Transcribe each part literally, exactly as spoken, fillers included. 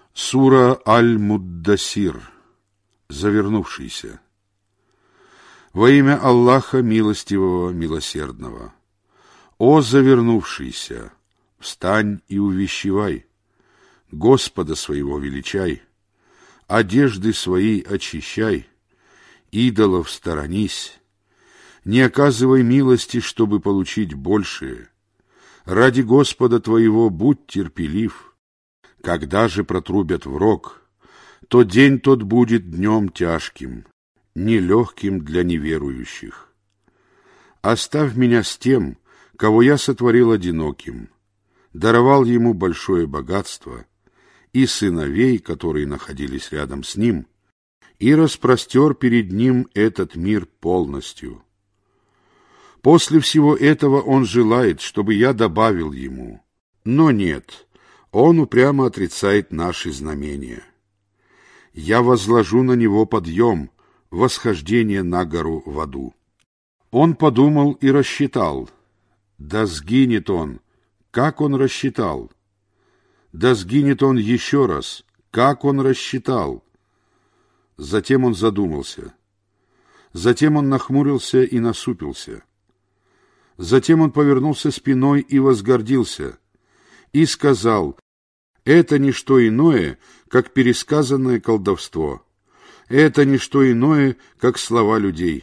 Сура Аль-Муддасир, завернувшийся. Во имя Аллаха Милостивого, Милосердного. О завернувшийся, встань и увещевай, Господа своего величай, одежды свои очищай, идолов сторонись, не оказывай милости, чтобы получить большее. Ради Господа твоего будь терпелив. Когда же протрубят в рог, то день тот будет днем тяжким, нелегким для неверующих. Оставь меня с тем, кого я сотворил одиноким, даровал ему большое богатство, и сыновей, которые находились рядом с ним, и распростер перед ним этот мир полностью. После всего этого он желает, чтобы я добавил ему, но нет, он упрямо отрицает наши знамения. Я возложу на него подъем, восхождение на гору в аду. Он подумал и рассчитал. Да сгинет он. Как он рассчитал? Да сгинет он еще раз. Как он рассчитал? Затем он задумался. Затем он нахмурился и насупился. Затем он повернулся спиной и возгордился, и сказал: «Это не что иное, как пересказанное колдовство. Это не что иное, как слова людей.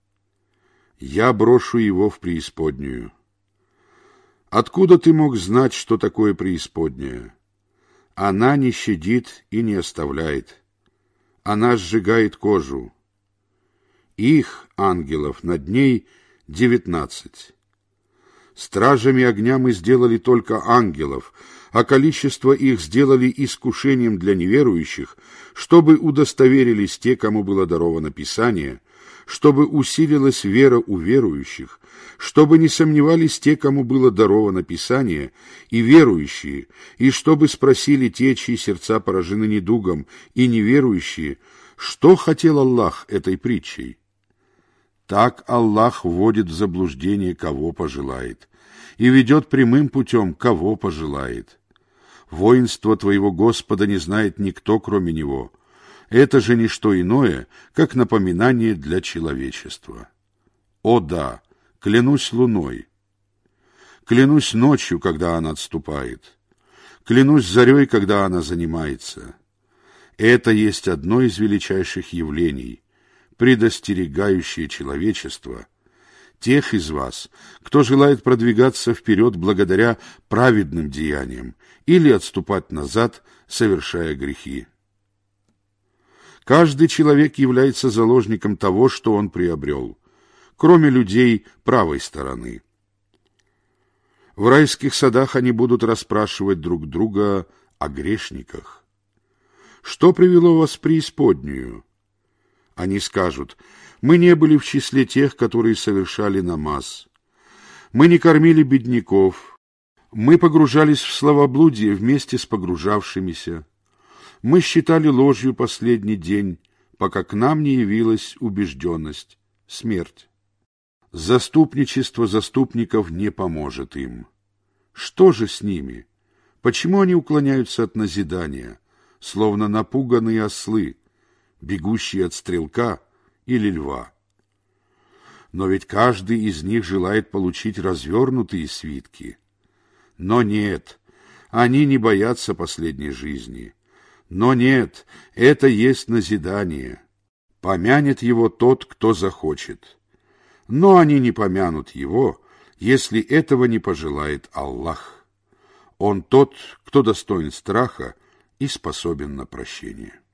Я брошу его в преисподнюю». Откуда ты мог знать, что такое преисподняя? Она не щадит и не оставляет. Она сжигает кожу. Их, ангелов, над ней девятнадцать. Стражами огня мы сделали только ангелов, а количество их сделали искушением для неверующих, чтобы удостоверились те, кому было даровано Писание, чтобы усилилась вера у верующих, чтобы не сомневались те, кому было даровано Писание, и верующие, и чтобы спросили те, чьи сердца поражены недугом, и неверующие, что хотел Аллах этой притчей. Так Аллах вводит в заблуждение, кого пожелает, и ведет прямым путем, кого пожелает. Воинство твоего Господа не знает никто, кроме Него. Это же не что иное, как напоминание для человечества. О да, клянусь луной, клянусь ночью, когда она отступает, клянусь зарей, когда она занимается. Это есть одно из величайших явлений, предостерегающее человечество, тех из вас, кто желает продвигаться вперед благодаря праведным деяниям или отступать назад, совершая грехи. Каждый человек является заложником того, что он приобрел, кроме людей правой стороны. В райских садах они будут расспрашивать друг друга о грешниках. Что привело вас в преисподнюю? Они скажут: мы не были в числе тех, которые совершали намаз. Мы не кормили бедняков. Мы погружались в словоблудие вместе с погружавшимися. Мы считали ложью последний день, пока к нам не явилась убежденность, смерть. Заступничество заступников не поможет им. Что же с ними? Почему они уклоняются от назидания, словно напуганные ослы, бегущие от стрелка или льва? Но ведь каждый из них желает получить развернутые свитки. Но нет, они не боятся последней жизни. Но нет, это есть назидание. Помянет его тот, кто захочет. Но они не помянут его, если этого не пожелает Аллах. Он тот, кто достоин страха и способен на прощение.